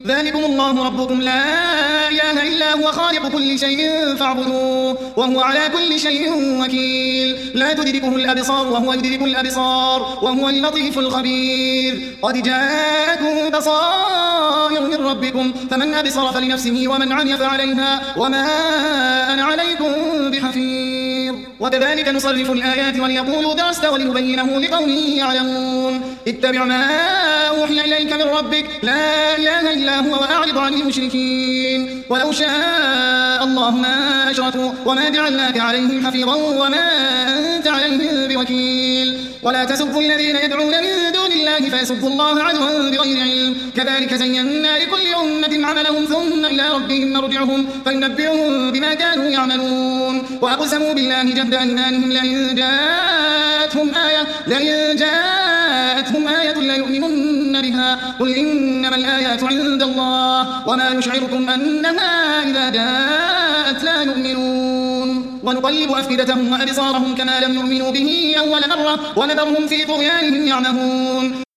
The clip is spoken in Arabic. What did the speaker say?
ذلكم الله ربكم لا إله إلا هو خالق كل شيء فاعبدوه وهو على كل شيء وكيل لا تدركه الأبصار وهو يدرك الأبصار وهو اللطيف الخبير قد جاءكم بصائر من ربكم فمن أبصر فلنفسه ومن عمي فعليها وما أنا عليكم بحفيظ وكذلك نصرف الآيات وليقولوا درست ولنبينه لقوم يعلمون اتبع ما أوحي إليك من ربك لا إله إلا هو وأعرض عن المشركين ولو شاء الله ما أشركوا وما جعلناك عليهم حفيظا وما أنت عليهم بوكيل ولا تسبوا الذين يدعون من دون الله فيسبوا الله عدوا بغير علم كذلك زينا لكل أمة عملهم ثم إلى ربهم مرجعهم فينبئهم بما كانوا يعملون وأقسموا بالله جهد أيمانهم لئن جاءتهم آية ليؤمنن بها قل إنما الآيات عند الله وما يشعركم أنها إذا جاءت لا يؤمنون ونقلب أفئدتهم وأبصارهم كما لم يؤمنوا به أول مرة ونذرهم في طغيانهم يعمهون